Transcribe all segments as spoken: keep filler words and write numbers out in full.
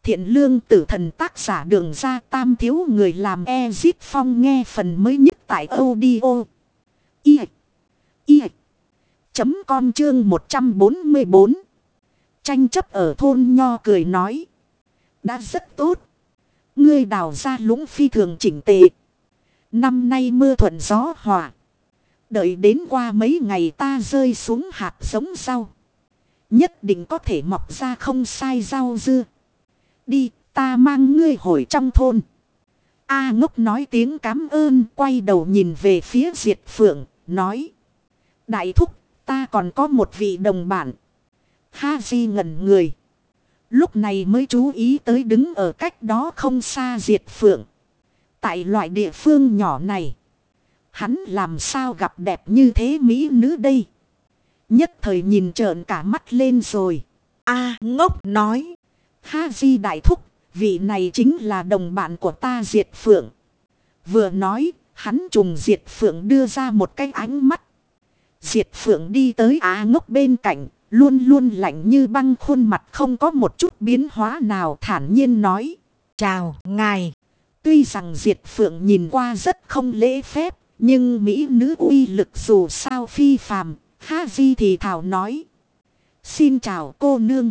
Thiện lương tử thần tác giả Đường Ra Tam thiếu người làm Ezip Phong nghe phần mới nhất tại audio. I. I. Chấm com chương một trăm bốn mươi bốn. Tranh chấp ở thôn nho cười nói. Đã rất tốt. Ngươi đào ra lũng phi thường chỉnh tề. Năm nay mưa thuận gió hòa. Đợi đến qua mấy ngày ta rơi xuống hạt giống rau. Nhất định có thể mọc ra không sai rau dưa. Đi, ta mang ngươi hồi trong thôn. A Ngốc nói tiếng cảm ơn, quay đầu nhìn về phía Diệt Phượng, nói. Đại thúc, ta còn có một vị đồng bạn. Ha Di ngẩn người. Lúc này mới chú ý tới đứng ở cách đó không xa Diệt Phượng. Tại loại địa phương nhỏ này, hắn làm sao gặp đẹp như thế mỹ nữ đây. Nhất thời nhìn trợn cả mắt lên rồi. A Ngốc nói. Ha Di đại thúc, vị này chính là đồng bạn của ta Diệt Phượng. Vừa nói, hắn trùng Diệt Phượng đưa ra một cái ánh mắt. Diệt Phượng đi tới Á Ngốc bên cạnh, luôn luôn lạnh như băng, khuôn mặt không có một chút biến hóa nào, thản nhiên nói. Chào ngài. Tuy rằng Diệt Phượng nhìn qua rất không lễ phép, nhưng mỹ nữ uy lực dù sao phi phàm. Ha Di thì thảo nói. Xin chào cô nương.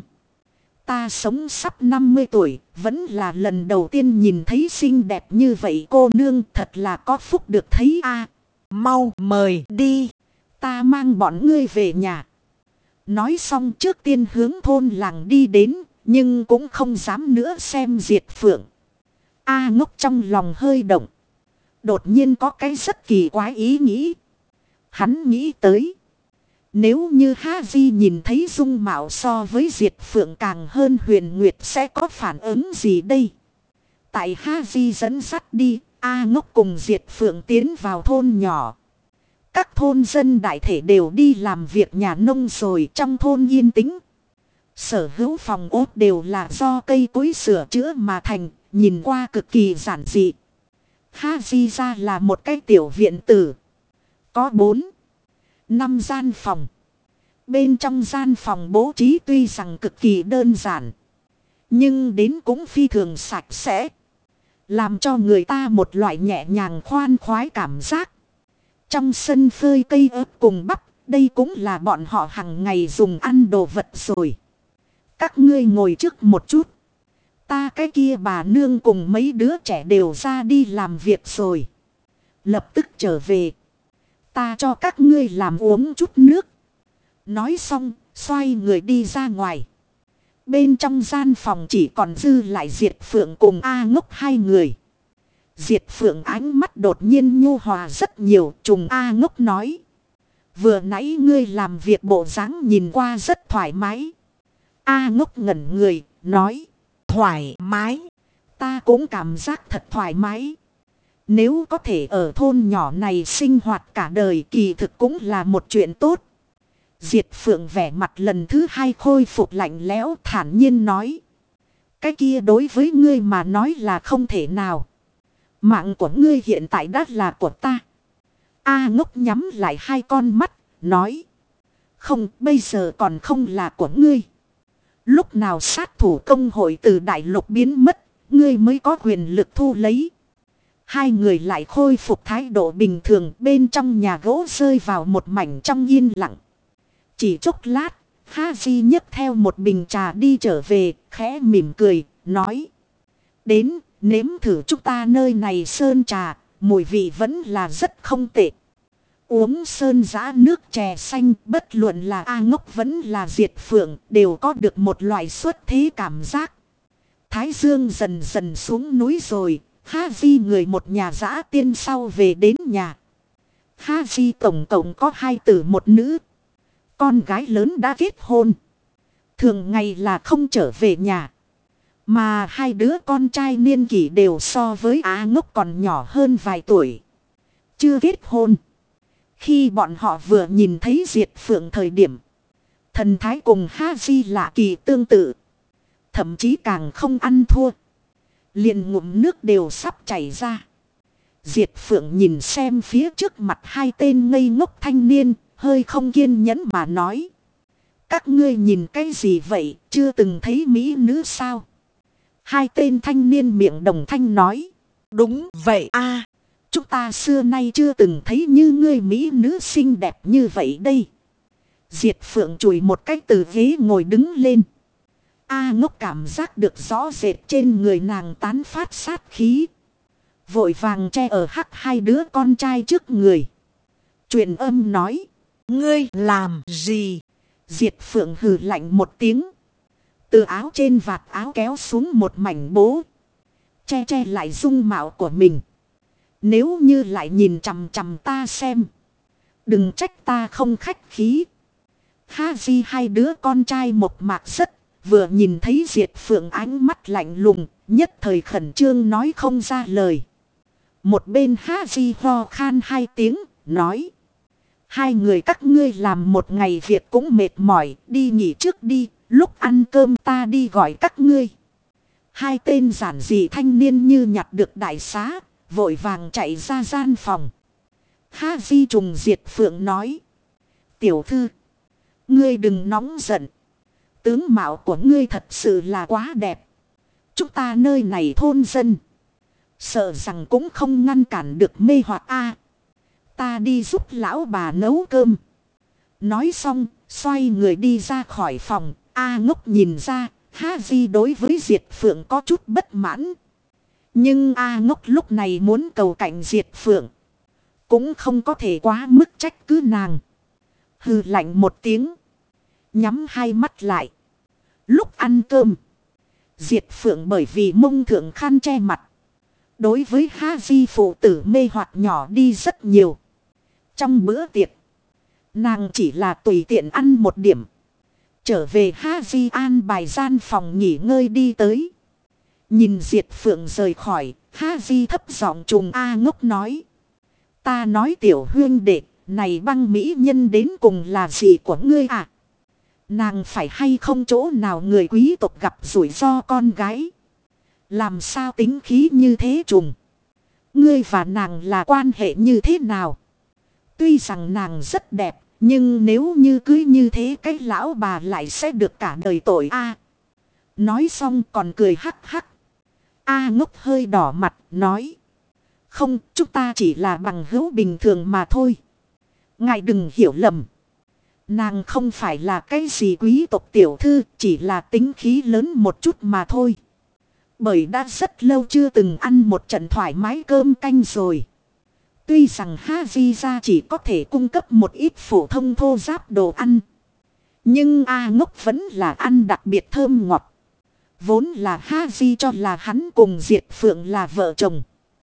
Ta sống sắp năm mươi tuổi, vẫn là lần đầu tiên nhìn thấy xinh đẹp như vậy cô nương, thật là có phúc được thấy a. Mau mời đi, ta mang bọn ngươi về nhà. Nói xong trước tiên hướng thôn làng đi đến, nhưng cũng không dám nữa xem Diệt Phượng. A Ngốc trong lòng hơi động. Đột nhiên có cái rất kỳ quái ý nghĩ. Hắn nghĩ tới. Nếu như Ha Di nhìn thấy dung mạo so với Diệt Phượng càng hơn Huyền Nguyệt sẽ có phản ứng gì đây? Tại Ha Di dẫn dắt đi, A Ngốc cùng Diệt Phượng tiến vào thôn nhỏ. Các thôn dân đại thể đều đi làm việc nhà nông rồi, trong thôn yên tĩnh. Sở hữu phòng ốt đều là do cây cối sửa chữa mà thành, nhìn qua cực kỳ giản dị. Ha Di ra là một cái tiểu viện tử. Có bốn năm gian phòng. Bên trong gian phòng bố trí tuy rằng cực kỳ đơn giản, nhưng đến cũng phi thường sạch sẽ. Làm cho người ta một loại nhẹ nhàng khoan khoái cảm giác. Trong sân phơi cây ớt cùng bắp, đây cũng là bọn họ hàng ngày dùng ăn đồ vật rồi. Các ngươi ngồi trước một chút. Ta cái kia bà nương cùng mấy đứa trẻ đều ra đi làm việc rồi. Lập tức trở về. Ta cho các ngươi làm uống chút nước. Nói xong, xoay người đi ra ngoài. Bên trong gian phòng chỉ còn dư lại Diệt Phượng cùng A Ngốc hai người. Diệt Phượng ánh mắt đột nhiên nhu hòa rất nhiều, trùng A Ngốc nói. Vừa nãy ngươi làm việc bộ dáng nhìn qua rất thoải mái. A Ngốc ngẩn người, nói. Thoải mái. Ta cũng cảm giác thật thoải mái. Nếu có thể ở thôn nhỏ này sinh hoạt cả đời kỳ thực cũng là một chuyện tốt. Diệt Phượng vẻ mặt lần thứ hai khôi phục lạnh lẽo, thản nhiên nói. Cái kia đối với ngươi mà nói là không thể nào. Mạng của ngươi hiện tại đã là của ta. A Ngốc nhắm lại hai con mắt, nói. Không, bây giờ còn không là của ngươi. Lúc nào sát thủ công hội từ đại lục biến mất, ngươi mới có quyền lực thu lấy. Hai người lại khôi phục thái độ bình thường, bên trong nhà gỗ rơi vào một mảnh trong yên lặng. Chỉ chốc lát, Ha Di nhấc theo một bình trà đi trở về, khẽ mỉm cười, nói. Đến, nếm thử chúng ta nơi này sơn trà, mùi vị vẫn là rất không tệ. Uống sơn giã nước chè xanh, bất luận là A Ngốc vẫn là Diệt Phượng, đều có được một loại xuất thế cảm giác. Thái dương dần dần xuống núi rồi, Ha Di người một nhà dã tiên sau về đến nhà. Ha Di tổng cộng có hai tử một nữ. Con gái lớn đã kết hôn. Thường ngày là không trở về nhà. Mà hai đứa con trai niên kỷ đều so với Á Ngốc còn nhỏ hơn vài tuổi. Chưa kết hôn. Khi bọn họ vừa nhìn thấy Diệt Phượng thời điểm. Thần thái cùng Ha Di lạ kỳ tương tự. Thậm chí càng không ăn thua. Liền ngụm nước đều sắp chảy ra. Diệt Phượng nhìn xem phía trước mặt hai tên ngây ngốc thanh niên. Hơi không kiên nhẫn mà nói. Các ngươi nhìn cái gì vậy, chưa từng thấy mỹ nữ sao? Hai tên thanh niên miệng đồng thanh nói. Đúng vậy a. Chúng ta xưa nay chưa từng thấy như ngươi mỹ nữ xinh đẹp như vậy đây. Diệt Phượng chùi một cái từ ghế ngồi đứng lên. A Ngốc cảm giác được rõ rệt trên người nàng tán phát sát khí. Vội vàng che ở hắc hai đứa con trai trước người. Truyền âm nói. Ngươi làm gì? Diệt Phượng hừ lạnh một tiếng. Từ áo trên vạt áo kéo xuống một mảnh bố. Che che lại dung mạo của mình. Nếu như lại nhìn chằm chằm ta xem. Đừng trách ta không khách khí. Ha di hai đứa con trai một mạc rất. Vừa nhìn thấy Diệt Phượng ánh mắt lạnh lùng. Nhất thời khẩn trương nói không ra lời. Một bên Ha di ho khan hai tiếng. Nói. Hai người các ngươi làm một ngày việc cũng mệt mỏi. Đi nghỉ trước đi. Lúc ăn cơm ta đi gọi các ngươi. Hai tên giản dị thanh niên như nhặt được đại xá. Vội vàng chạy ra gian phòng. Ha di trùng Diệt Phượng nói. Tiểu thư. Ngươi đừng nóng giận. Tướng mạo của ngươi thật sự là quá đẹp. Chúng ta nơi này thôn dân. Sợ rằng cũng không ngăn cản được mê hoặc a. Ta đi giúp lão bà nấu cơm. Nói xong, xoay người đi ra khỏi phòng. A Ngốc nhìn ra, Ha di đối với Diệt Phượng có chút bất mãn. Nhưng A Ngốc lúc này muốn cầu cạnh Diệt Phượng. Cũng không có thể quá mức trách cứ nàng. Hừ lạnh một tiếng. Nhắm hai mắt lại. Lúc ăn cơm. Diệt Phượng bởi vì mông thượng khăn che mặt. Đối với Ha di phụ tử mê hoặc nhỏ đi rất nhiều. Trong bữa tiệc. Nàng chỉ là tùy tiện ăn một điểm. Trở về Ha di an bài gian phòng nghỉ ngơi đi tới. Nhìn Diệt Phượng rời khỏi. Ha di thấp giọng trùng A Ngốc nói. Ta nói tiểu huyên đệ. Này băng mỹ nhân đến cùng là gì của ngươi à? Nàng phải hay không chỗ nào người quý tộc gặp rủi ro con gái? Làm sao tính khí như thế trùng? Ngươi và nàng là quan hệ như thế nào? Tuy rằng nàng rất đẹp. Nhưng nếu như cưới như thế cái lão bà lại sẽ được cả đời tội a. Nói xong còn cười hắc hắc. A Ngốc hơi đỏ mặt nói. Không, chúng ta chỉ là bằng hữu bình thường mà thôi. Ngài đừng hiểu lầm. Nàng không phải là cái gì quý tộc tiểu thư, chỉ là tính khí lớn một chút mà thôi. Bởi đã rất lâu chưa từng ăn một trận thoải mái cơm canh rồi. Tuy rằng Ha di ra chỉ có thể cung cấp một ít phổ thông thô giáp đồ ăn. Nhưng A Ngốc vẫn là ăn đặc biệt thơm ngọt. Vốn là Ha di cho là hắn cùng Diệt Phượng là vợ chồng.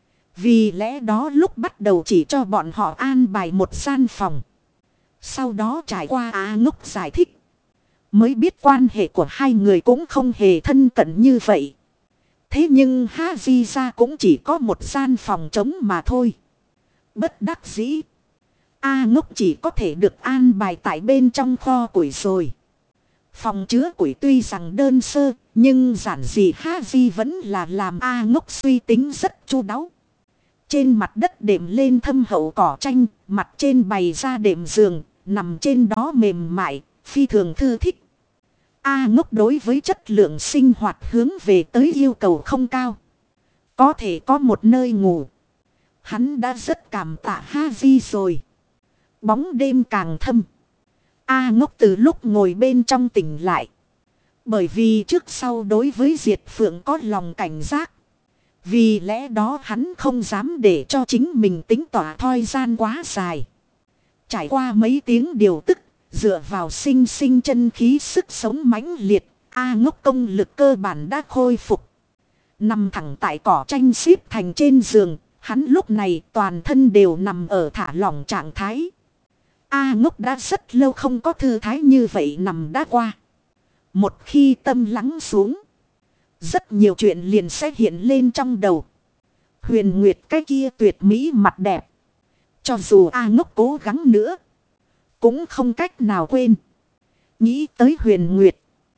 Vì lẽ đó lúc bắt đầu chỉ cho bọn họ an bài một gian phòng. Sau đó trải qua A Ngốc giải thích. Mới biết quan hệ của hai người cũng không hề thân cận như vậy. Thế nhưng Ha di ra cũng chỉ có một gian phòng trống mà thôi. Bất đắc dĩ. A Ngốc chỉ có thể được an bài tại bên trong kho củi rồi. Phòng chứa củi tuy rằng đơn sơ. Nhưng giản dị Ha di vẫn là làm A Ngốc suy tính rất chu đáo. Trên mặt đất đệm lên thâm hậu cỏ tranh. Mặt trên bày ra đệm giường. Nằm trên đó mềm mại. Phi thường thư thích. A Ngốc đối với chất lượng sinh hoạt hướng về tới yêu cầu không cao. Có thể có một nơi ngủ. Hắn đã rất cảm tạ Ha di rồi. Bóng đêm càng thâm. A Ngốc từ lúc ngồi bên trong tỉnh lại. Bởi vì trước sau đối với Diệt Phượng có lòng cảnh giác. Vì lẽ đó hắn không dám để cho chính mình tính tỏa thoi gian quá dài. Trải qua mấy tiếng điều tức. Dựa vào sinh sinh chân khí sức sống mãnh liệt. A Ngốc công lực cơ bản đã khôi phục. Nằm thẳng tại cỏ tranh xếp thành trên giường. Hắn lúc này toàn thân đều nằm ở thả lỏng trạng thái. A Ngốc đã rất lâu không có thư thái như vậy nằm đã qua. Một khi tâm lắng xuống. Rất nhiều chuyện liền sẽ hiện lên trong đầu. Huyền Nguyệt cái kia tuyệt mỹ mặt đẹp. Cho dù A Ngốc cố gắng nữa. Cũng không cách nào quên. Nghĩ tới Huyền Nguyệt.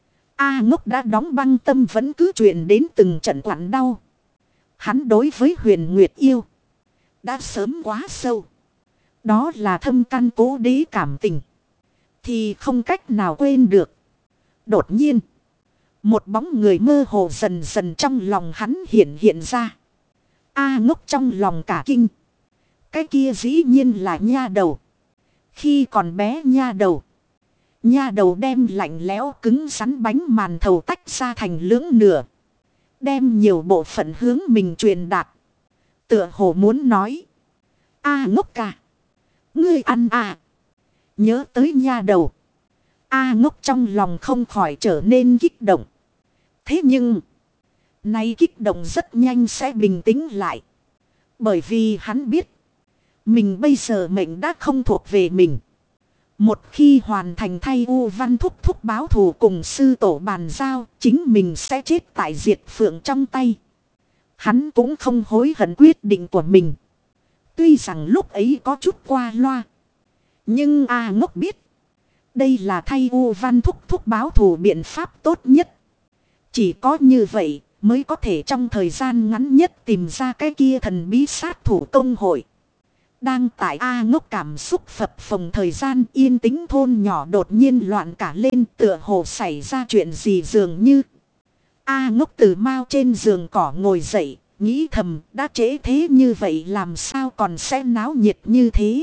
A Ngốc đã đóng băng tâm vẫn cứ truyền đến từng trận quặn đau. Hắn đối với Huyền Nguyệt yêu. Đã sớm quá sâu. Đó là thâm căn cố đế cảm tình. Thì không cách nào quên được. Đột nhiên. Một bóng người mơ hồ dần dần trong lòng hắn hiện hiện ra. A Ngốc trong lòng cả kinh. Cái kia dĩ nhiên là nha đầu. Khi còn bé nha đầu. Nha đầu đem lạnh lẽo cứng rắn bánh màn thầu tách ra thành lưỡng nửa. Đem nhiều bộ phận hướng mình truyền đạt. Tựa hồ muốn nói. A Ngốc ca. Ngươi ăn à. Nhớ tới nha đầu. A Ngốc trong lòng không khỏi trở nên kích động. Thế nhưng. Nay kích động rất nhanh sẽ bình tĩnh lại. Bởi vì hắn biết. Mình bây giờ mệnh đã không thuộc về mình. Một khi hoàn thành thay U Văn thúc thúc báo thù cùng sư tổ bàn giao. Chính mình sẽ chết tại Diệt Phượng trong tay. Hắn cũng không hối hận quyết định của mình. Tuy rằng lúc ấy có chút qua loa. Nhưng A Ngốc biết. Đây là thay U Văn thúc thúc báo thù biện pháp tốt nhất. Chỉ có như vậy mới có thể trong thời gian ngắn nhất tìm ra cái kia thần bí sát thủ công hội. Đang tại A Ngốc cảm xúc phập phồng thời gian, yên tĩnh thôn nhỏ đột nhiên loạn cả lên, tựa hồ xảy ra chuyện gì dường như. A Ngốc từ mau trên giường cỏ ngồi dậy, nghĩ thầm đã trễ thế như vậy làm sao còn sẽ náo nhiệt như thế.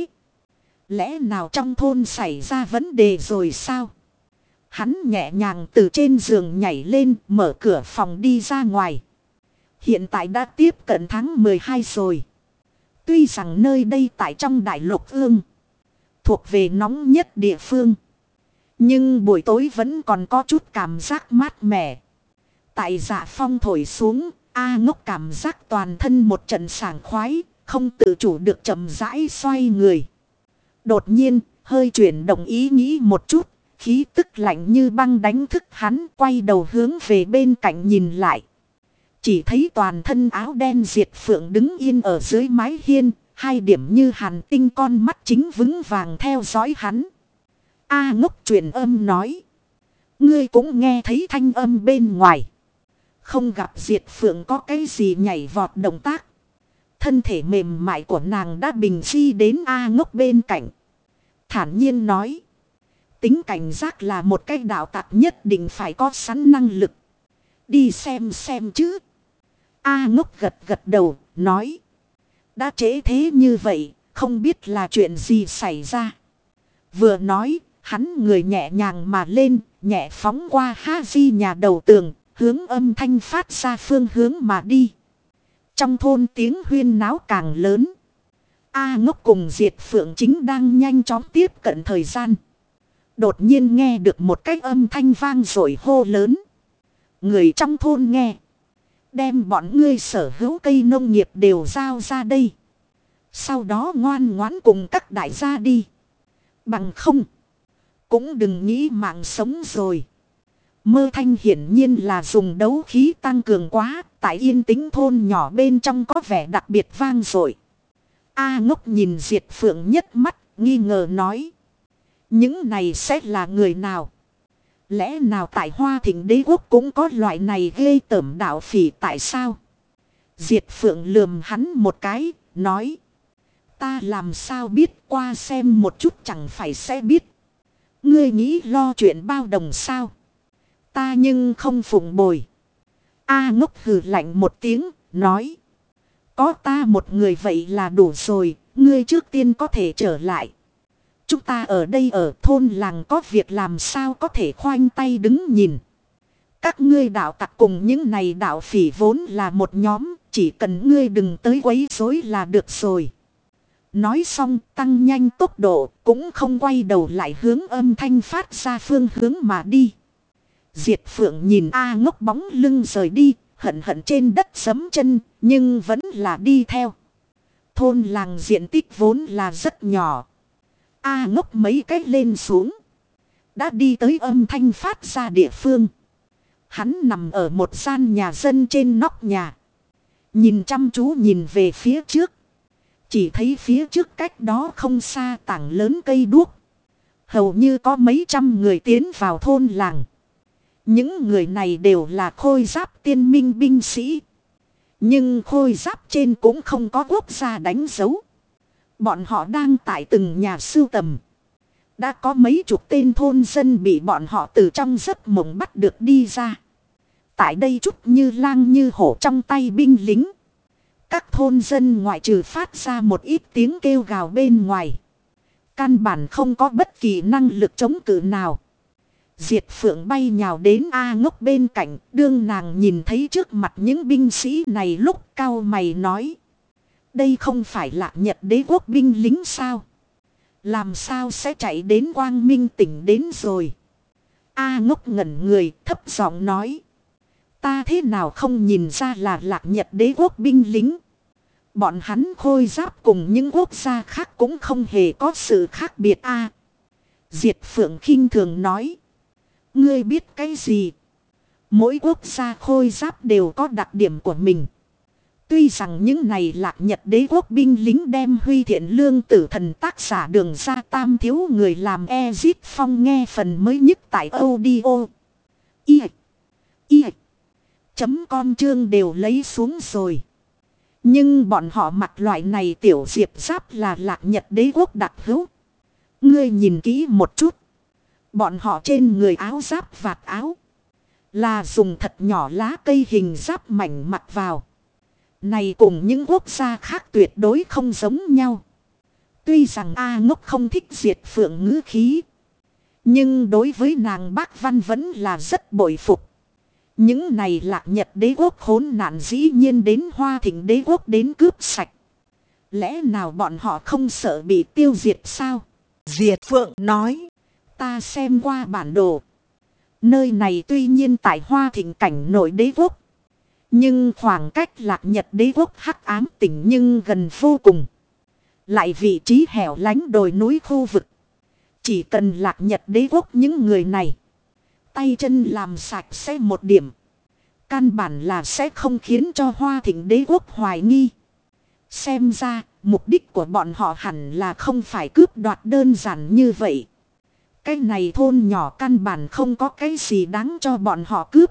Lẽ nào trong thôn xảy ra vấn đề rồi sao? Hắn nhẹ nhàng từ trên giường nhảy lên, mở cửa phòng đi ra ngoài. Hiện tại đã tiếp cận tháng mười hai rồi. Tuy rằng nơi đây tại trong đại lục ương, thuộc về nóng nhất địa phương. Nhưng buổi tối vẫn còn có chút cảm giác mát mẻ. Tại dạ phong thổi xuống, A Ngốc cảm giác toàn thân một trận sảng khoái, không tự chủ được chậm rãi xoay người. Đột nhiên, hơi chuyển động ý nghĩ một chút, khí tức lạnh như băng đánh thức hắn, quay đầu hướng về bên cạnh nhìn lại. Chỉ thấy toàn thân áo đen Diệt Phượng đứng yên ở dưới mái hiên, hai điểm như hàn tinh con mắt chính vững vàng theo dõi hắn. A Ngốc truyền âm nói. Ngươi cũng nghe thấy thanh âm bên ngoài. Không gặp Diệt Phượng có cái gì nhảy vọt động tác. Thân thể mềm mại của nàng đã bình di đến A Ngốc bên cạnh. Thản nhiên nói. Tính cảnh giác là một cái đạo tặc nhất định phải có sẵn năng lực. Đi xem xem chứ. A Ngốc gật gật đầu, nói. Đã trễ thế như vậy, không biết là chuyện gì xảy ra. Vừa nói, hắn người nhẹ nhàng mà lên, nhẹ phóng qua Ha Di nhà đầu tường, hướng âm thanh phát ra phương hướng mà đi. Trong thôn tiếng huyên náo càng lớn. A Ngốc cùng Diệt Phượng chính đang nhanh chóng tiếp cận thời gian. Đột nhiên nghe được một cái âm thanh vang rồi hô lớn. Người trong thôn nghe. Đem bọn ngươi sở hữu cây nông nghiệp đều giao ra đây. Sau đó ngoan ngoãn cùng các đại gia đi. Bằng không. Cũng đừng nghĩ mạng sống rồi. Mơ thanh hiển nhiên là dùng đấu khí tăng cường quá. Tại yên tĩnh thôn nhỏ bên trong có vẻ đặc biệt vang dội. A Ngốc nhìn Diệt Phượng nhất mắt, nghi ngờ nói. Những này sẽ là người nào? Lẽ nào tại Hoa Thịnh Đế Quốc cũng có loại này ghê tởm đạo phỉ tại sao? Diệt Phượng lườm hắn một cái, nói. Ta làm sao biết, qua xem một chút chẳng phải sẽ biết. Ngươi nghĩ lo chuyện bao đồng sao? Ta nhưng không phụng bồi. A Ngốc hừ lạnh một tiếng, nói. Có ta một người vậy là đủ rồi, ngươi trước tiên có thể trở lại. Chúng ta ở đây ở thôn làng có việc làm sao có thể khoanh tay đứng nhìn. Các ngươi đạo tặc cùng những này đạo phỉ vốn là một nhóm, chỉ cần ngươi đừng tới quấy rối là được rồi. Nói xong tăng nhanh tốc độ, cũng không quay đầu lại hướng âm thanh phát ra phương hướng mà đi. Diệt Phượng nhìn A Ngốc bóng lưng rời đi, hận hận trên đất sấm chân, nhưng vẫn là đi theo. Thôn làng diện tích vốn là rất nhỏ. A Ngốc mấy cách lên xuống. Đã đi tới âm thanh phát ra địa phương. Hắn nằm ở một gian nhà dân trên nóc nhà. Nhìn chăm chú nhìn về phía trước. Chỉ thấy phía trước cách đó không xa tảng lớn cây đuốc. Hầu như có mấy trăm người tiến vào thôn làng. Những người này đều là khôi giáp tiên minh binh sĩ. Nhưng khôi giáp trên cũng không có quốc gia đánh dấu. Bọn họ đang tại từng nhà sưu tầm. Đã có mấy chục tên thôn dân bị bọn họ từ trong giấc mộng bắt được đi ra. tại đây chút như lang như hổ trong tay binh lính. Các thôn dân ngoại trừ phát ra một ít tiếng kêu gào bên ngoài. Căn bản không có bất kỳ năng lực chống cự nào. Diệt Phượng bay nhào đến A Ngốc bên cạnh. Đương nàng nhìn thấy trước mặt những binh sĩ này lúc cao mày nói. Đây không phải là Nhật Đế quốc binh lính sao? Làm sao sẽ chạy đến Quang Minh tỉnh đến rồi? A Ngốc ngẩn người thấp giọng nói. Ta thế nào không nhìn ra là Lạc Nhật Đế quốc binh lính? Bọn hắn khôi giáp cùng những quốc gia khác cũng không hề có sự khác biệt a. Diệt Phượng khinh thường nói. Ngươi biết cái gì? Mỗi quốc gia khôi giáp đều có đặc điểm của mình. Tuy rằng những này Lạc Nhật Đế quốc binh lính đem Huy Thiện Lương Tử Thần tác giả Đường Ra Tam thiếu người làm Ezit Phong nghe phần mới nhất tại audio. Y. Y. Chấm con chương đều lấy xuống rồi. Nhưng bọn họ mặc loại này tiểu diệp giáp là Lạc Nhật Đế quốc đặc hữu. Ngươi nhìn kỹ một chút. Bọn họ trên người áo giáp vạt áo. Là dùng thật nhỏ lá cây hình giáp mảnh mặc vào. Này cùng những quốc gia khác tuyệt đối không giống nhau. Tuy rằng A Ngốc không thích Diệt Phượng ngữ khí. Nhưng đối với nàng Bác Văn vẫn là rất bội phục. Những này Lạc Nhật Đế quốc khốn nạn dĩ nhiên đến Hoa Thịnh Đế quốc đến cướp sạch. Lẽ nào bọn họ không sợ bị tiêu diệt sao? Diệt Phượng nói. Ta xem qua bản đồ. Nơi này tuy nhiên tại Hoa Thịnh cảnh nội đế quốc. Nhưng khoảng cách Lạc Nhật Đế quốc hắc ám tỉnh nhưng gần vô cùng. Lại vị trí hẻo lánh đồi núi khu vực. Chỉ cần Lạc Nhật Đế quốc những người này. Tay chân làm sạch sẽ một điểm. Căn bản là sẽ không khiến cho Hoa Thịnh Đế quốc hoài nghi. Xem ra mục đích của bọn họ hẳn là không phải cướp đoạt đơn giản như vậy. Cái này thôn nhỏ căn bản không có cái gì đáng cho bọn họ cướp.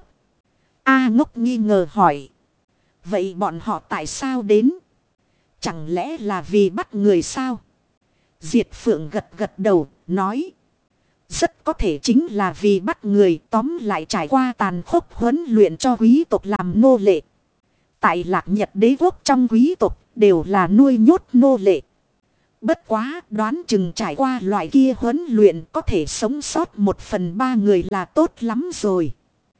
A Ngốc nghi ngờ hỏi. Vậy bọn họ tại sao đến? Chẳng lẽ là vì bắt người sao? Diệt Phượng gật gật đầu, nói. Rất có thể chính là vì bắt người, tóm lại trải qua tàn khốc huấn luyện cho quý tộc làm nô lệ. Tại Lạc Nhật Đế quốc trong quý tộc đều là nuôi nhốt nô lệ. Bất quá đoán chừng trải qua loại kia huấn luyện có thể sống sót một phần ba người là tốt lắm rồi.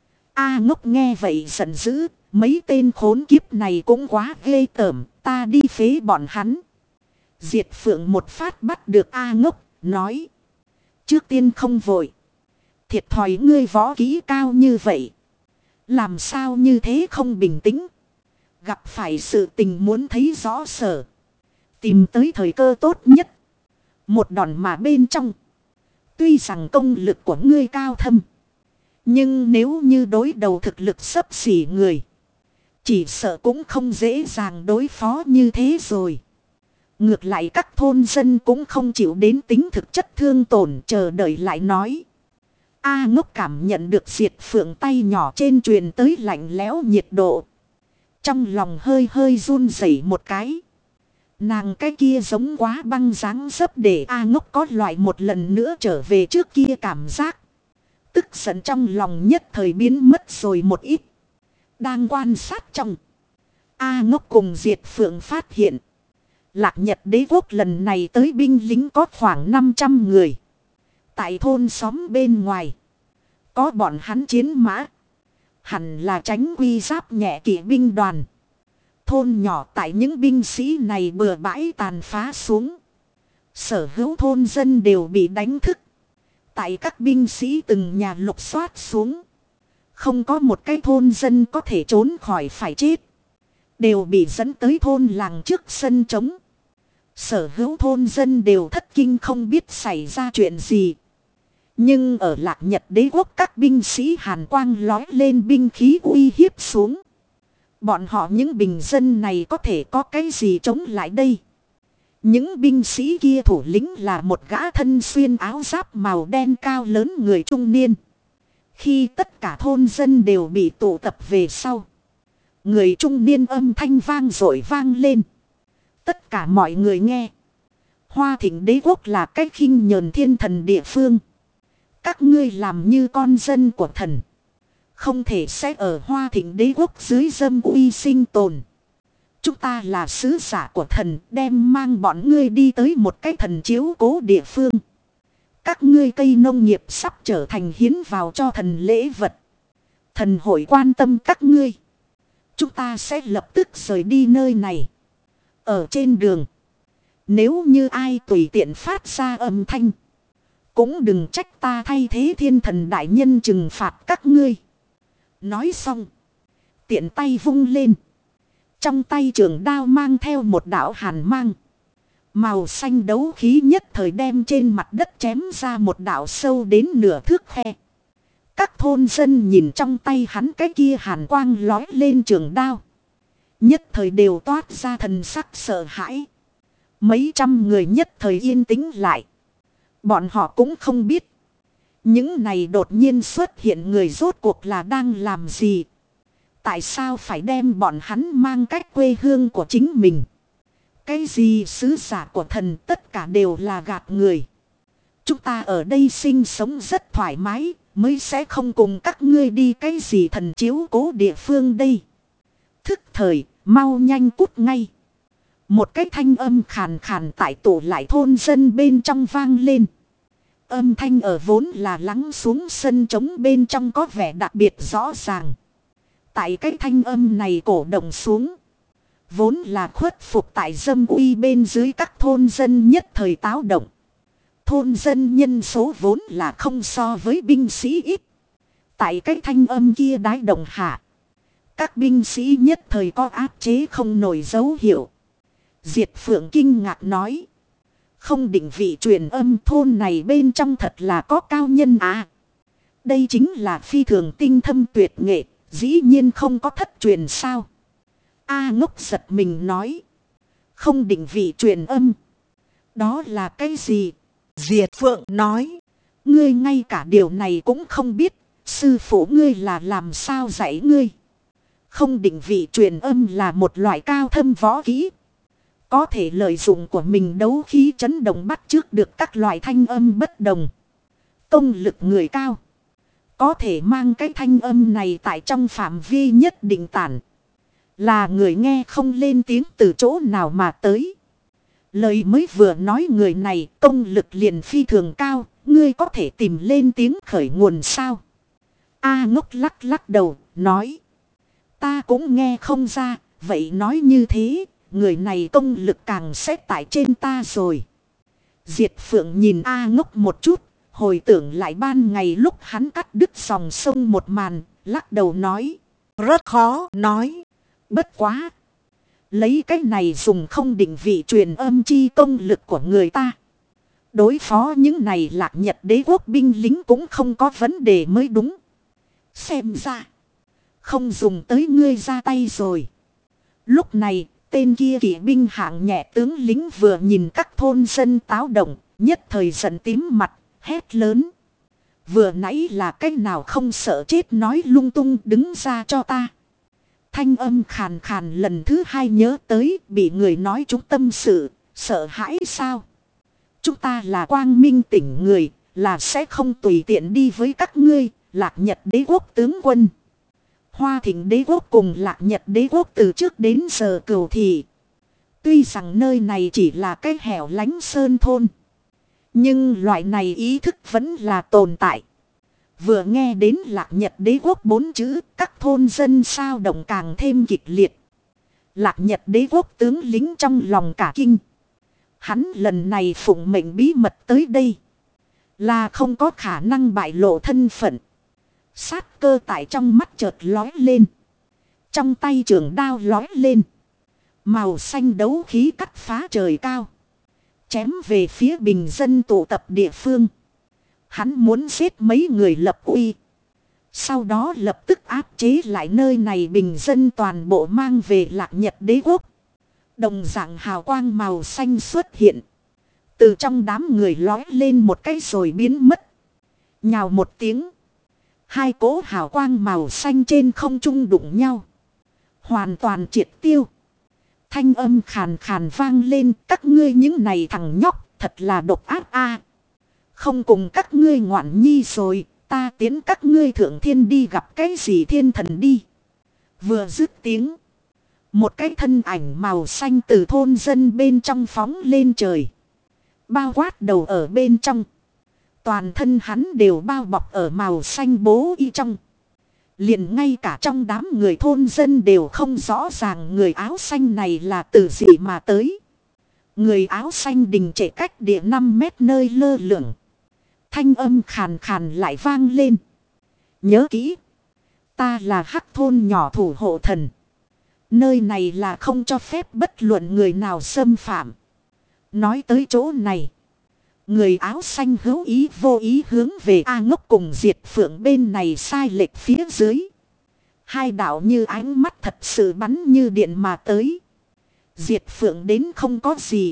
A Ngốc nghe vậy giận dữ, mấy tên khốn kiếp này cũng quá ghê tởm, ta đi phế bọn hắn. Diệt Phượng một phát bắt được A Ngốc, nói. Trước tiên không vội. Thiệt thòi ngươi võ kỹ cao như vậy. Làm sao như thế không bình tĩnh. Gặp phải sự tình muốn thấy rõ sở. Tìm tới thời cơ tốt nhất. Một đòn mà bên trong. Tuy rằng công lực của ngươi cao thâm. Nhưng nếu như đối đầu thực lực xấp xỉ người. Chỉ sợ cũng không dễ dàng đối phó như thế rồi. Ngược lại các thôn dân cũng không chịu đến tính thực chất thương tổn chờ đợi lại nói. A Ngốc cảm nhận được Diệt Phượng tay nhỏ trên truyền tới lạnh lẽo nhiệt độ. Trong lòng hơi hơi run rẩy một cái. Nàng cái kia giống quá băng dáng dấp để A Ngốc có loại một lần nữa trở về trước kia cảm giác. Tức giận trong lòng nhất thời biến mất rồi một ít. Đang quan sát trong. A Ngốc cùng Diệt Phượng phát hiện. Lạc Nhật Đế quốc lần này tới binh lính có khoảng năm trăm người. Tại thôn xóm bên ngoài. Có bọn hắn chiến mã. Hẳn là tránh quy giáp nhẹ kỵ binh đoàn. Thôn nhỏ tại những binh sĩ này bừa bãi tàn phá xuống. Sở hữu thôn dân đều bị đánh thức. Tại các binh sĩ từng nhà lục soát xuống. Không có một cái thôn dân có thể trốn khỏi phải chết. Đều bị dẫn tới thôn làng trước sân trống. Sở hữu thôn dân đều thất kinh không biết xảy ra chuyện gì. Nhưng ở Lạc Nhật Đế quốc các binh sĩ hàn quang lói lên binh khí uy hiếp xuống. Bọn họ những bình dân này có thể có cái gì chống lại đây? Những binh sĩ kia thủ lĩnh là một gã thân xuyên áo giáp màu đen cao lớn người trung niên. Khi tất cả thôn dân đều bị tụ tập về sau. Người trung niên âm thanh vang dội vang lên. Tất cả mọi người nghe. Hoa Thịnh Đế quốc là cách khinh nhờn thiên thần địa phương. Các ngươi làm như con dân của thần. Không thể sẽ ở Hoa Thịnh đế quốc dưới dâm uy sinh tồn. Chúng ta là sứ giả của thần, đem mang bọn ngươi đi tới một cái thần chiếu cố địa phương. Các ngươi cây nông nghiệp sắp trở thành hiến vào cho thần lễ vật. Thần hội quan tâm các ngươi. Chúng ta sẽ lập tức rời đi nơi này. Ở trên đường, nếu như ai tùy tiện phát ra âm thanh, cũng đừng trách ta thay thế thiên thần đại nhân trừng phạt các ngươi. Nói xong, tiện tay vung lên. Trong tay trường đao mang theo một đạo hàn mang. Màu xanh đấu khí nhất thời đem trên mặt đất chém ra một đạo sâu đến nửa thước khe. Các thôn dân nhìn trong tay hắn cái kia hàn quang lói lên trường đao. Nhất thời đều toát ra thần sắc sợ hãi. Mấy trăm người nhất thời yên tĩnh lại. Bọn họ cũng không biết. Những này đột nhiên xuất hiện người rốt cuộc là đang làm gì. Tại sao phải đem bọn hắn mang cách quê hương của chính mình. Cái gì sứ giả của thần tất cả đều là gạt người. Chúng ta ở đây sinh sống rất thoải mái. Mới sẽ không cùng các ngươi đi cái gì thần chiếu cố địa phương đây. Thức thời, mau nhanh cút ngay. Một cái thanh âm khàn khàn tại tụ lại thôn dân bên trong vang lên. Âm thanh ở vốn là lắng xuống sân trống bên trong có vẻ đặc biệt rõ ràng. Tại cái thanh âm này cổ động xuống. Vốn là khuất phục tại dâm uy bên dưới các thôn dân nhất thời táo động. Thôn dân nhân số vốn là không so với binh sĩ ít. Tại cái thanh âm kia đái động hạ. Các binh sĩ nhất thời có áp chế không nổi dấu hiệu. Diệt Phượng kinh ngạc nói. Không định vị truyền âm thôn này bên trong thật là có cao nhân à. Đây chính là phi thường tinh thâm tuyệt nghệ. Dĩ nhiên không có thất truyền sao. A Ngốc giật mình nói. Không định vị truyền âm. Đó là cái gì? Diệt Phượng nói. Ngươi ngay cả điều này cũng không biết. Sư phụ ngươi là làm sao dạy ngươi? Không định vị truyền âm là một loại cao thâm võ kỹ. Có thể lợi dụng của mình đấu khí chấn động bắt trước được các loại thanh âm bất đồng. Công lực người cao. Có thể mang cái thanh âm này tại trong phạm vi nhất định tản. Là người nghe không lên tiếng từ chỗ nào mà tới. Lời mới vừa nói người này công lực liền phi thường cao. Ngươi có thể tìm lên tiếng khởi nguồn sao? A Ngốc lắc lắc đầu nói. Ta cũng nghe không ra. Vậy nói như thế. Người này công lực càng xét tại trên ta rồi. Diệt Phượng nhìn A Ngốc một chút. Hồi tưởng lại ban ngày lúc hắn cắt đứt dòng sông một màn. Lắc đầu nói. Rất khó nói. Bất quá. Lấy cái này dùng không định vị truyền âm chi công lực của người ta. Đối phó những này Lạc Nhật đế quốc binh lính cũng không có vấn đề mới đúng. Xem ra. Không dùng tới ngươi ra tay rồi. Lúc này. Tên kia kỵ binh hạng nhẹ tướng lính vừa nhìn các thôn dân táo động, nhất thời giận tím mặt, hét lớn. Vừa nãy là cái nào không sợ chết nói lung tung đứng ra cho ta. Thanh âm khàn khàn lần thứ hai nhớ tới bị người nói chúng tâm sự, sợ hãi sao. Chúng ta là quang minh tỉnh người, là sẽ không tùy tiện đi với các ngươi, Lạc Nhật đế quốc tướng quân. Hoa Thịnh đế quốc cùng Lạc Nhật đế quốc từ trước đến giờ cửu thị. Tuy rằng nơi này chỉ là cái hẻo lánh sơn thôn. Nhưng loại này ý thức vẫn là tồn tại. Vừa nghe đến Lạc Nhật đế quốc bốn chữ, các thôn dân sao động càng thêm kịch liệt. Lạc Nhật đế quốc tướng lính trong lòng cả kinh. Hắn lần này phụng mệnh bí mật tới đây. Là không có khả năng bại lộ thân phận. Sát cơ tại trong mắt chợt lói lên. Trong tay trường đao lói lên. Màu xanh đấu khí cắt phá trời cao. Chém về phía bình dân tụ tập địa phương. Hắn muốn giết mấy người lập uy. Sau đó lập tức áp chế lại nơi này bình dân toàn bộ mang về Lạc Nhật đế quốc. Đồng dạng hào quang màu xanh xuất hiện. Từ trong đám người lói lên một cái rồi biến mất. Nhào một tiếng. Hai cỗ hào quang màu xanh trên không trung đụng nhau. Hoàn toàn triệt tiêu. Thanh âm khàn khàn vang lên. Các ngươi những này thằng nhóc thật là độc ác a. Không cùng các ngươi ngoạn nhi rồi. Ta tiến các ngươi thượng thiên đi gặp cái gì thiên thần đi. Vừa dứt tiếng. Một cái thân ảnh màu xanh từ thôn dân bên trong phóng lên trời. Bao quát đầu ở bên trong. Toàn thân hắn đều bao bọc ở màu xanh bố y trong. Liền ngay cả trong đám người thôn dân đều không rõ ràng người áo xanh này là từ gì mà tới. Người áo xanh đình trệ cách địa năm mét nơi lơ lửng. Thanh âm khàn khàn lại vang lên. Nhớ kỹ. Ta là hắc thôn nhỏ thủ hộ thần. Nơi này là không cho phép bất luận người nào xâm phạm. Nói tới chỗ này. Người áo xanh hữu ý vô ý hướng về A Ngốc cùng Diệt Phượng bên này sai lệch phía dưới. Hai đạo như ánh mắt thật sự bắn như điện mà tới. Diệt Phượng đến không có gì.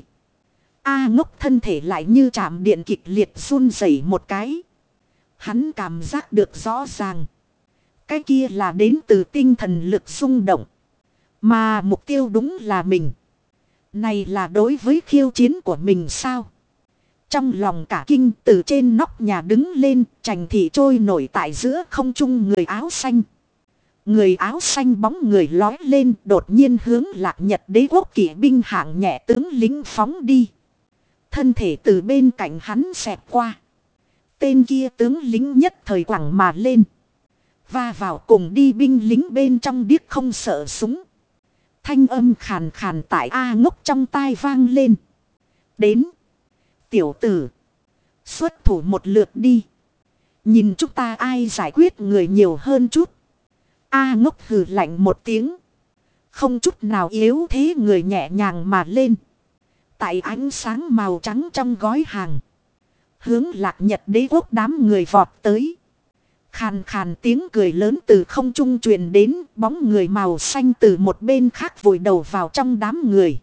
A Ngốc thân thể lại như chạm điện kịch liệt run rẩy một cái. Hắn cảm giác được rõ ràng. Cái kia là đến từ tinh thần lực rung động. Mà mục tiêu đúng là mình. Này là đối với khiêu chiến của mình sao? Trong lòng cả kinh từ trên nóc nhà đứng lên, Trành Thị trôi nổi tại giữa không trung người áo xanh. Người áo xanh bóng người lói lên đột nhiên hướng Lạc Nhật Đế quốc kỵ binh hạng nhẹ tướng lính phóng đi. Thân thể từ bên cạnh hắn xẹt qua. Tên kia tướng lính nhất thời quẳng mà lên. Và vào cùng đi binh lính bên trong điếc không sợ súng. Thanh âm khàn khàn tại A Ngốc trong tai vang lên. Đến. Tiểu tử. Xuất thủ một lượt đi. Nhìn chúng ta ai giải quyết người nhiều hơn chút. A Ngốc hừ lạnh một tiếng. Không chút nào yếu thế người nhẹ nhàng mà lên. Tại ánh sáng màu trắng trong gói hàng. Hướng Lạc Nhật Đế quốc đám người vọt tới. Khàn khàn tiếng cười lớn từ không trung truyền đến, bóng người màu xanh từ một bên khác vùi đầu vào trong đám người.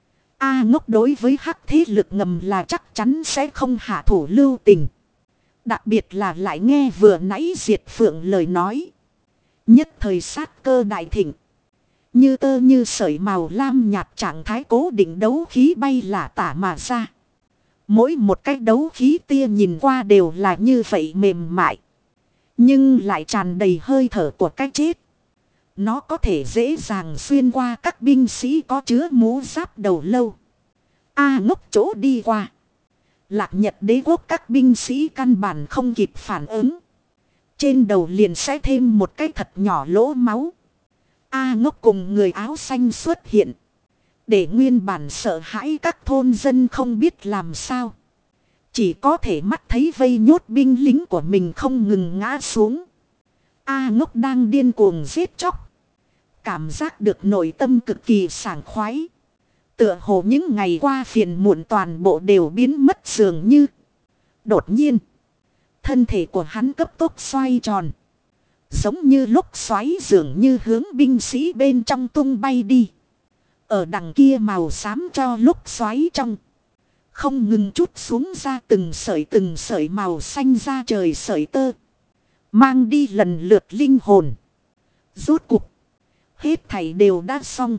A Ngốc đối với hắc thế lực ngầm là chắc chắn sẽ không hạ thủ lưu tình. Đặc biệt là lại nghe vừa nãy Diệt Phượng lời nói. Nhất thời sát cơ đại thịnh. Như tơ như sợi màu lam nhạt trạng thái cố định đấu khí bay lả tả mà ra. Mỗi một cái đấu khí tia nhìn qua đều là như vậy mềm mại. Nhưng lại tràn đầy hơi thở của cái chết. Nó có thể dễ dàng xuyên qua các binh sĩ có chứa mũ giáp đầu lâu. A Ngốc chỗ đi qua. Lạc Nhật Đế quốc các binh sĩ căn bản không kịp phản ứng. Trên đầu liền sẽ thêm một cái thật nhỏ lỗ máu. A Ngốc cùng người áo xanh xuất hiện. Để nguyên bản sợ hãi các thôn dân không biết làm sao. Chỉ có thể mắt thấy vây nhốt binh lính của mình không ngừng ngã xuống. A Ngốc đang điên cuồng giết chóc. Cảm giác được nội tâm cực kỳ sảng khoái. Tựa hồ những ngày qua phiền muộn toàn bộ đều biến mất dường như. Đột nhiên. Thân thể của hắn cấp tốc xoay tròn. Giống như lúc xoáy dường như hướng binh sĩ bên trong tung bay đi. Ở đằng kia màu xám cho lúc xoáy trong. Không ngừng chút xuống ra từng sợi từng sợi màu xanh ra trời sợi tơ. Mang đi lần lượt linh hồn. Rốt cục. Hết thảy đều đã xong.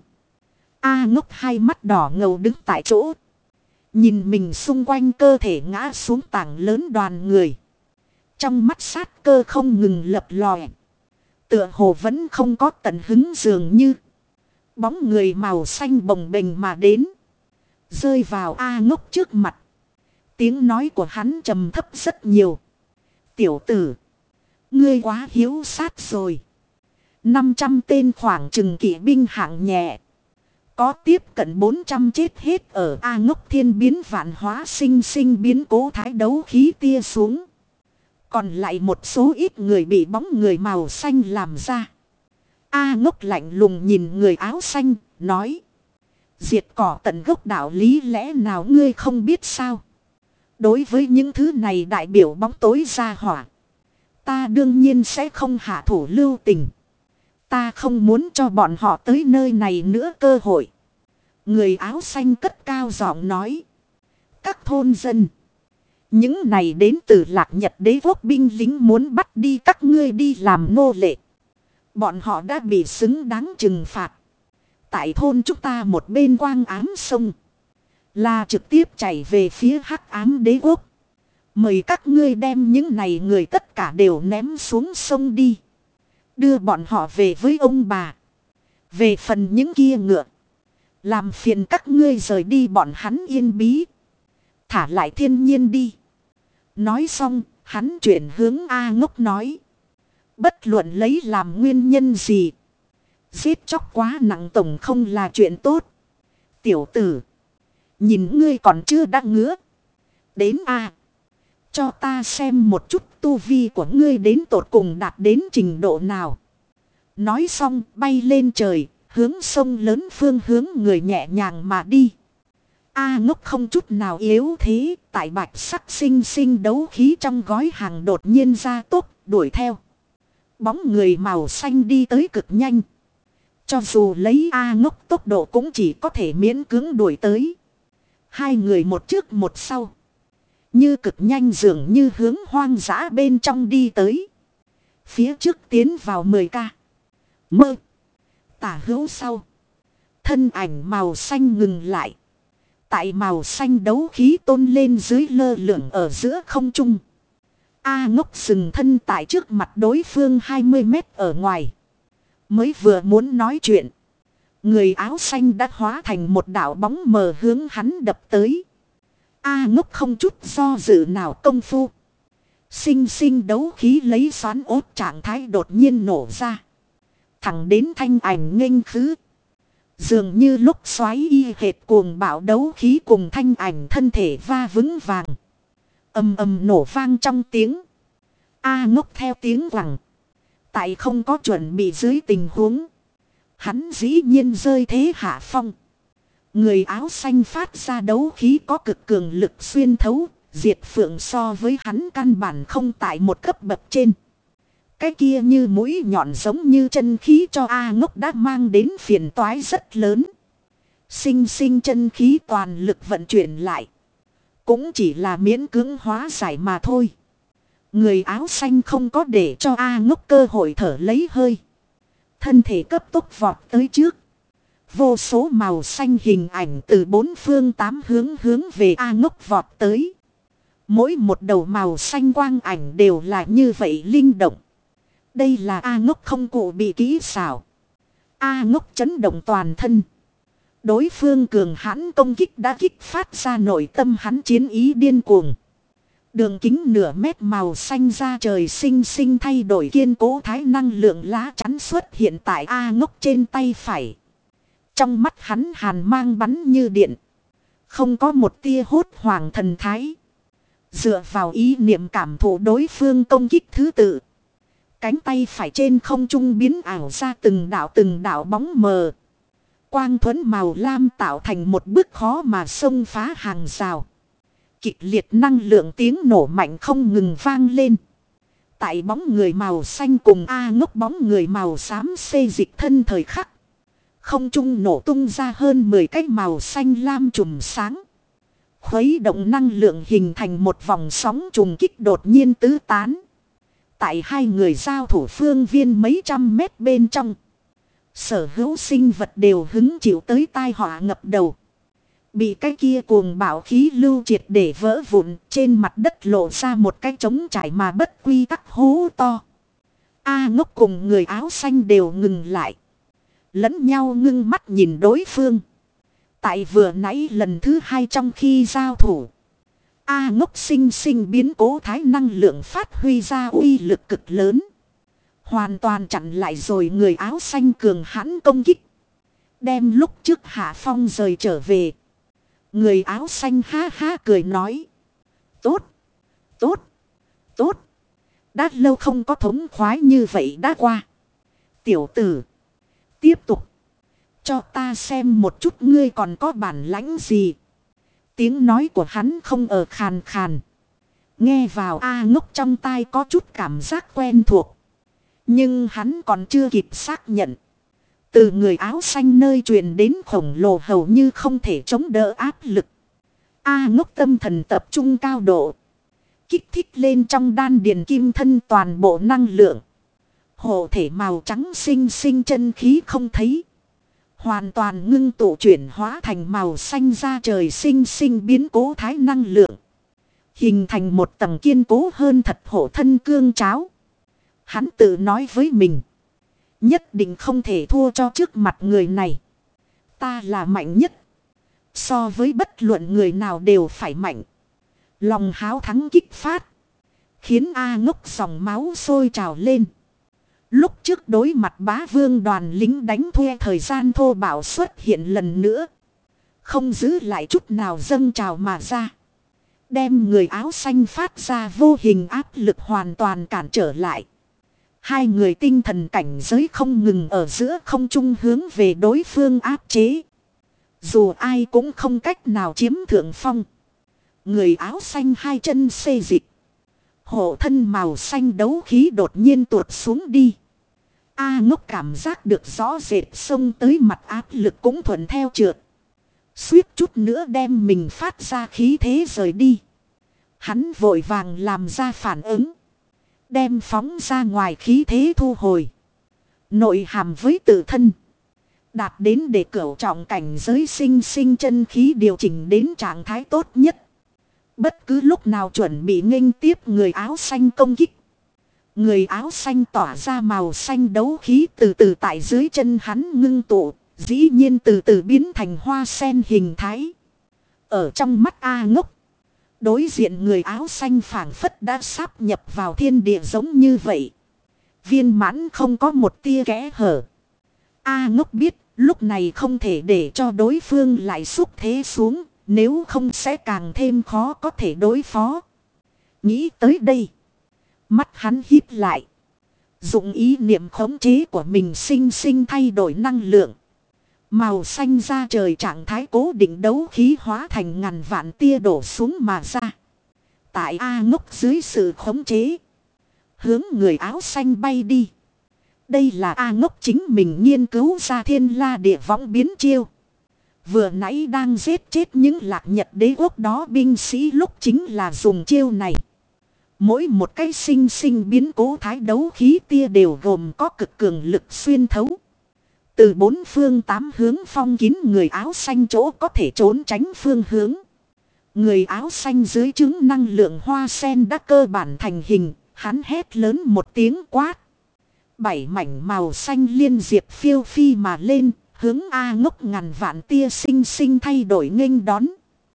A Ngốc hai mắt đỏ ngầu đứng tại chỗ. Nhìn mình xung quanh cơ thể ngã xuống tảng lớn đoàn người. Trong mắt sát cơ không ngừng lập lòe. Tựa hồ vẫn không có tận hứng dường như. Bóng người màu xanh bồng bềnh mà đến. Rơi vào A Ngốc trước mặt. Tiếng nói của hắn trầm thấp rất nhiều. Tiểu tử. Ngươi quá hiếu sát rồi. năm trăm tên khoảng chừng kỵ binh hạng nhẹ. Có tiếp cận bốn trăm chết hết ở A Ngốc thiên biến vạn hóa sinh sinh biến cố thái đấu khí tia xuống. Còn lại một số ít người bị bóng người màu xanh làm ra. A Ngốc lạnh lùng nhìn người áo xanh, nói. Diệt cỏ tận gốc đạo lý lẽ nào ngươi không biết sao? Đối với những thứ này đại biểu bóng tối ra hỏa. Ta đương nhiên sẽ không hạ thủ lưu tình. Ta không muốn cho bọn họ tới nơi này nữa cơ hội. Người áo xanh cất cao giọng nói. Các thôn dân. Những này đến từ Lạc Nhật Đế quốc binh lính muốn bắt đi các ngươi đi làm nô lệ. Bọn họ đã bị xứng đáng trừng phạt. Tại thôn chúng ta một bên quang ám sông. Là trực tiếp chảy về phía hắc ám đế quốc. Mời các ngươi đem những này người tất cả đều ném xuống sông đi. Đưa bọn họ về với ông bà. Về phần những kia ngựa. Làm phiền các ngươi rời đi bọn hắn yên bí. Thả lại thiên nhiên đi. Nói xong, hắn chuyển hướng A Ngốc nói. Bất luận lấy làm nguyên nhân gì. Giết chóc quá nặng tổng không là chuyện tốt. Tiểu tử. Nhìn ngươi còn chưa đã ngứa. Đến A. Cho ta xem một chút tu vi của ngươi đến tột cùng đạt đến trình độ nào. Nói xong bay lên trời. Hướng sông lớn phương hướng người nhẹ nhàng mà đi. A Ngốc không chút nào yếu thế. Tại bạch sắc sinh sinh đấu khí trong gói hàng đột nhiên ra tốc đuổi theo. Bóng người màu xanh đi tới cực nhanh. Cho dù lấy A Ngốc tốc độ cũng chỉ có thể miễn cưỡng đuổi tới. Hai người một trước một sau. Như cực nhanh dường như hướng hoang dã bên trong đi tới. Phía trước tiến vào mười ca. Mơ. Tả hữu sau. Thân ảnh màu xanh ngừng lại. Tại màu xanh đấu khí tôn lên dưới lơ lửng ở giữa không trung. A Ngốc dừng thân tại trước mặt đối phương hai mươi mét ở ngoài. Mới vừa muốn nói chuyện. Người áo xanh đã hóa thành một đạo bóng mờ hướng hắn đập tới. A Ngốc không chút do dự nào công phu. Sinh sinh đấu khí lấy xoán ốt trạng thái đột nhiên nổ ra. Thẳng đến thanh ảnh nghênh khứ. Dường như lúc xoáy y hệt cuồng bạo đấu khí cùng thanh ảnh thân thể va vững vàng. Ầm ầm nổ vang trong tiếng. A Ngốc theo tiếng quẳng. Tại không có chuẩn bị dưới tình huống. Hắn dĩ nhiên rơi thế hạ phong. Người áo xanh phát ra đấu khí có cực cường lực xuyên thấu. Diệt phượng so với hắn căn bản không tại một cấp bậc trên. Cái kia như mũi nhọn giống như chân khí cho A Ngốc đã mang đến phiền toái rất lớn. Sinh sinh chân khí toàn lực vận chuyển lại. Cũng chỉ là miễn cưỡng hóa giải mà thôi. Người áo xanh không có để cho A Ngốc cơ hội thở lấy hơi. Thân thể cấp tốc vọt tới trước. Vô số màu xanh hình ảnh từ bốn phương tám hướng hướng về A Ngốc vọt tới. Mỗi một đầu màu xanh quang ảnh đều là như vậy linh động. Đây là A Ngốc không cụ bị kỹ xảo. A Ngốc chấn động toàn thân. Đối phương cường hãn công kích đã kích phát ra nội tâm hắn chiến ý điên cuồng. Đường kính nửa mét màu xanh ra trời sinh sinh thay đổi kiên cố thái năng lượng lá chắn xuất hiện tại A Ngốc trên tay phải. Trong mắt hắn hàn mang bắn như điện. Không có một tia hốt hoảng thần thái. Dựa vào ý niệm cảm thụ đối phương công kích thứ tự. Cánh tay phải trên không trung biến ảo ra từng đạo từng đạo bóng mờ. Quang thuẫn màu lam tạo thành một bức khó mà xông phá hàng rào. Kịch liệt năng lượng tiếng nổ mạnh không ngừng vang lên. Tại bóng người màu xanh cùng A Ngốc bóng người màu xám xê dịch thân thời khắc. Không trung nổ tung ra hơn mười cái màu xanh lam chùm sáng. Khuấy động năng lượng hình thành một vòng sóng trùng kích đột nhiên tứ tán. Tại hai người giao thủ phương viên mấy trăm mét bên trong. Sở hữu sinh vật đều hứng chịu tới tai họa ngập đầu. Bị cái kia cuồng bạo khí lưu triệt để vỡ vụn. Trên mặt đất lộ ra một cái trống trải mà bất quy tắc hố to. A Ngốc cùng người áo xanh đều ngừng lại. Lẫn nhau ngưng mắt nhìn đối phương. Tại vừa nãy lần thứ hai trong khi giao thủ. A Ngốc sinh sinh biến cố thái năng lượng phát huy ra uy lực cực lớn. Hoàn toàn chặn lại rồi người áo xanh cường hãn công kích. Đem lúc trước hạ phong rời trở về. Người áo xanh ha ha cười nói. Tốt, tốt, tốt. Đã lâu không có thống khoái như vậy đã qua. Tiểu tử, tiếp tục. Cho ta xem một chút ngươi còn có bản lãnh gì. Tiếng nói của hắn không ở khàn khàn. Nghe vào A Ngốc trong tai có chút cảm giác quen thuộc. Nhưng hắn còn chưa kịp xác nhận. Từ người áo xanh nơi truyền đến khổng lồ hầu như không thể chống đỡ áp lực. A Ngốc tâm thần tập trung cao độ. Kích thích lên trong đan điền kim thân toàn bộ năng lượng. Hộ thể màu trắng xinh xinh chân khí không thấy. Hoàn toàn ngưng tụ chuyển hóa thành màu xanh ra trời sinh sinh biến cố thái năng lượng. Hình thành một tầng kiên cố hơn thật hộ thân cương tráo. Hắn tự nói với mình. Nhất định không thể thua cho trước mặt người này. Ta là mạnh nhất. So với bất luận người nào đều phải mạnh. Lòng háo thắng kích phát. Khiến A Ngốc dòng máu sôi trào lên. Lúc trước đối mặt bá vương đoàn lính đánh thuê thời gian thô bạo xuất hiện lần nữa. Không giữ lại chút nào dâng trào mà ra. Đem người áo xanh phát ra vô hình áp lực hoàn toàn cản trở lại. Hai người tinh thần cảnh giới không ngừng ở giữa không trung hướng về đối phương áp chế. Dù ai cũng không cách nào chiếm thượng phong. Người áo xanh hai chân xê dịch. Hộ thân màu xanh đấu khí đột nhiên tuột xuống đi. A Ngốc cảm giác được rõ rệt xông tới mặt áp lực cũng thuận theo trượt. Suýt chút nữa đem mình phát ra khí thế rời đi. Hắn vội vàng làm ra phản ứng. Đem phóng ra ngoài khí thế thu hồi. Nội hàm với tự thân. Đạt đến để cửu trọng cảnh giới sinh sinh chân khí điều chỉnh đến trạng thái tốt nhất. Bất cứ lúc nào chuẩn bị nghênh tiếp người áo xanh công kích. Người áo xanh tỏa ra màu xanh đấu khí từ từ tại dưới chân hắn ngưng tụ. Dĩ nhiên từ từ biến thành hoa sen hình thái. Ở trong mắt A Ngốc. Đối diện người áo xanh phảng phất đã sáp nhập vào thiên địa giống như vậy. Viên mãn không có một tia kẽ hở. A Ngốc biết lúc này không thể để cho đối phương lại xúc thế xuống. Nếu không sẽ càng thêm khó có thể đối phó. Nghĩ tới đây. Mắt hắn híp lại. Dụng ý niệm khống chế của mình sinh sinh thay đổi năng lượng. Màu xanh ra trời trạng thái cố định đấu khí hóa thành ngàn vạn tia đổ xuống mà ra. Tại A Ngốc dưới sự khống chế. Hướng người áo xanh bay đi. Đây là A Ngốc chính mình nghiên cứu ra thiên la địa võng biến chiêu. Vừa nãy đang giết chết những lạc nhật đế quốc đó binh sĩ lúc chính là dùng chiêu này. Mỗi một cái sinh sinh biến cố thái đấu khí tia đều gồm có cực cường lực xuyên thấu. Từ bốn phương tám hướng phong kín người áo xanh chỗ có thể trốn tránh phương hướng. Người áo xanh dưới trứng năng lượng hoa sen đã cơ bản thành hình, hắn hét lớn một tiếng quát. Bảy mảnh màu xanh liên diệp phiêu phi mà lên, hướng A Ngốc ngàn vạn tia sinh sinh thay đổi nghênh đón.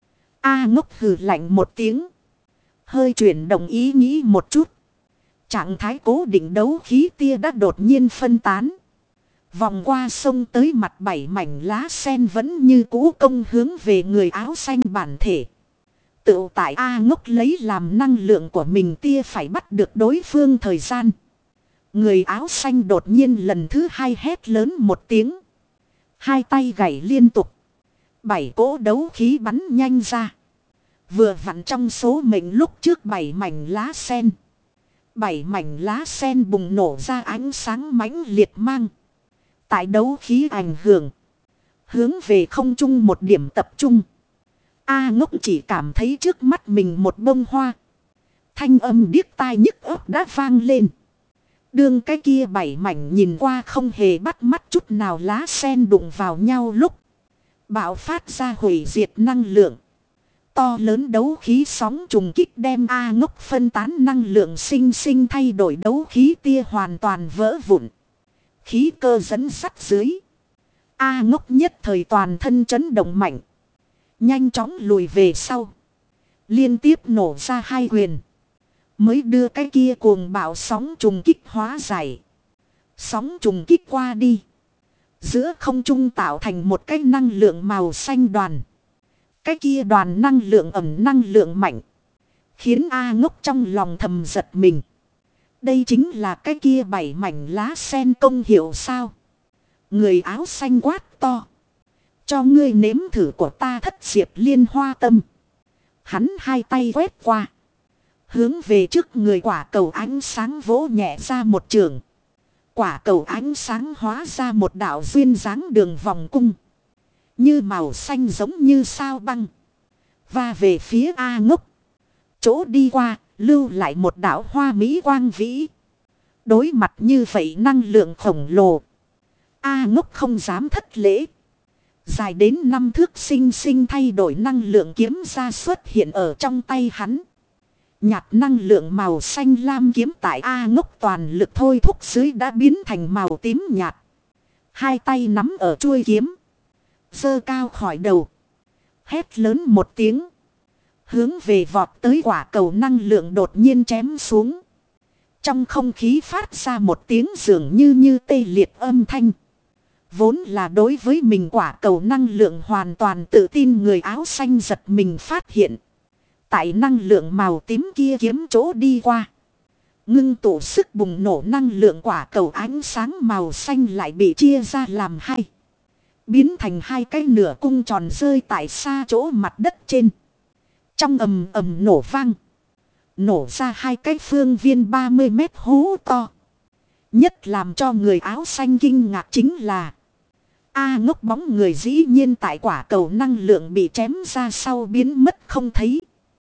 A Ngốc hừ lạnh một tiếng. Hơi chuyển động ý nghĩ một chút. Trạng thái cố định đấu khí tia đã đột nhiên phân tán. Vòng qua sông tới mặt bảy mảnh lá sen vẫn như cũ công hướng về người áo xanh bản thể. Tự tại A Ngốc lấy làm năng lượng của mình tia phải bắt được đối phương thời gian. Người áo xanh đột nhiên lần thứ hai hét lớn một tiếng. Hai tay gảy liên tục. Bảy cỗ đấu khí bắn nhanh ra. Vừa vặn trong số mệnh lúc trước bảy mảnh lá sen. Bảy mảnh lá sen bùng nổ ra ánh sáng mãnh liệt mang. Tại đấu khí ảnh hưởng. Hướng về không trung một điểm tập trung. A Ngốc chỉ cảm thấy trước mắt mình một bông hoa. Thanh âm điếc tai nhức óc đã vang lên. Đường cái kia bảy mảnh nhìn qua không hề bắt mắt chút nào lá sen đụng vào nhau lúc. Bạo phát ra hủy diệt năng lượng. To lớn đấu khí sóng trùng kích đem A Ngốc phân tán năng lượng sinh sinh thay đổi đấu khí tia hoàn toàn vỡ vụn. Khí cơ dẫn sắt dưới. A Ngốc nhất thời toàn thân chấn động mạnh. Nhanh chóng lùi về sau. Liên tiếp nổ ra hai quyền. Mới đưa cái kia cuồng bạo sóng trùng kích hóa giải. Sóng trùng kích qua đi. Giữa không trung tạo thành một cái năng lượng màu xanh đoàn. Cái kia đoàn năng lượng ẩm năng lượng mạnh. Khiến A Ngốc trong lòng thầm giật mình. Đây chính là cái kia bảy mảnh lá sen công hiệu sao. Người áo xanh quát to. Cho ngươi nếm thử của ta thất diệp liên hoa tâm. Hắn hai tay quét qua. Hướng về trước người quả cầu ánh sáng vỗ nhẹ ra một trường. Quả cầu ánh sáng hóa ra một đạo duyên dáng đường vòng cung. Như màu xanh giống như sao băng. Và về phía A Ngốc. Chỗ đi qua, lưu lại một đạo hoa mỹ quang vĩ. Đối mặt như vậy năng lượng khổng lồ. A Ngốc không dám thất lễ. Dài đến năm thước sinh sinh thay đổi năng lượng kiếm ra xuất hiện ở trong tay hắn. Nhạt năng lượng màu xanh lam kiếm tại A Ngốc toàn lực thôi thúc dưới đã biến thành màu tím nhạt. Hai tay nắm ở chuôi kiếm. Giơ cao khỏi đầu. Hét lớn một tiếng. Hướng về vọt tới quả cầu năng lượng đột nhiên chém xuống. Trong không khí phát ra một tiếng dường như như tê liệt âm thanh. Vốn là đối với mình quả cầu năng lượng hoàn toàn tự tin, người áo xanh giật mình phát hiện. Tại năng lượng màu tím kia kiếm chỗ đi qua. Ngưng tụ sức bùng nổ năng lượng quả cầu ánh sáng màu xanh lại bị chia ra làm hai. Biến thành hai cái nửa cung tròn rơi tại xa chỗ mặt đất trên. Trong ầm ầm nổ vang. Nổ ra hai cái phương viên ba mươi mét hố to. Nhất làm cho người áo xanh kinh ngạc chính là A Ngốc bóng người dĩ nhiên tại quả cầu năng lượng bị chém ra sau biến mất không thấy.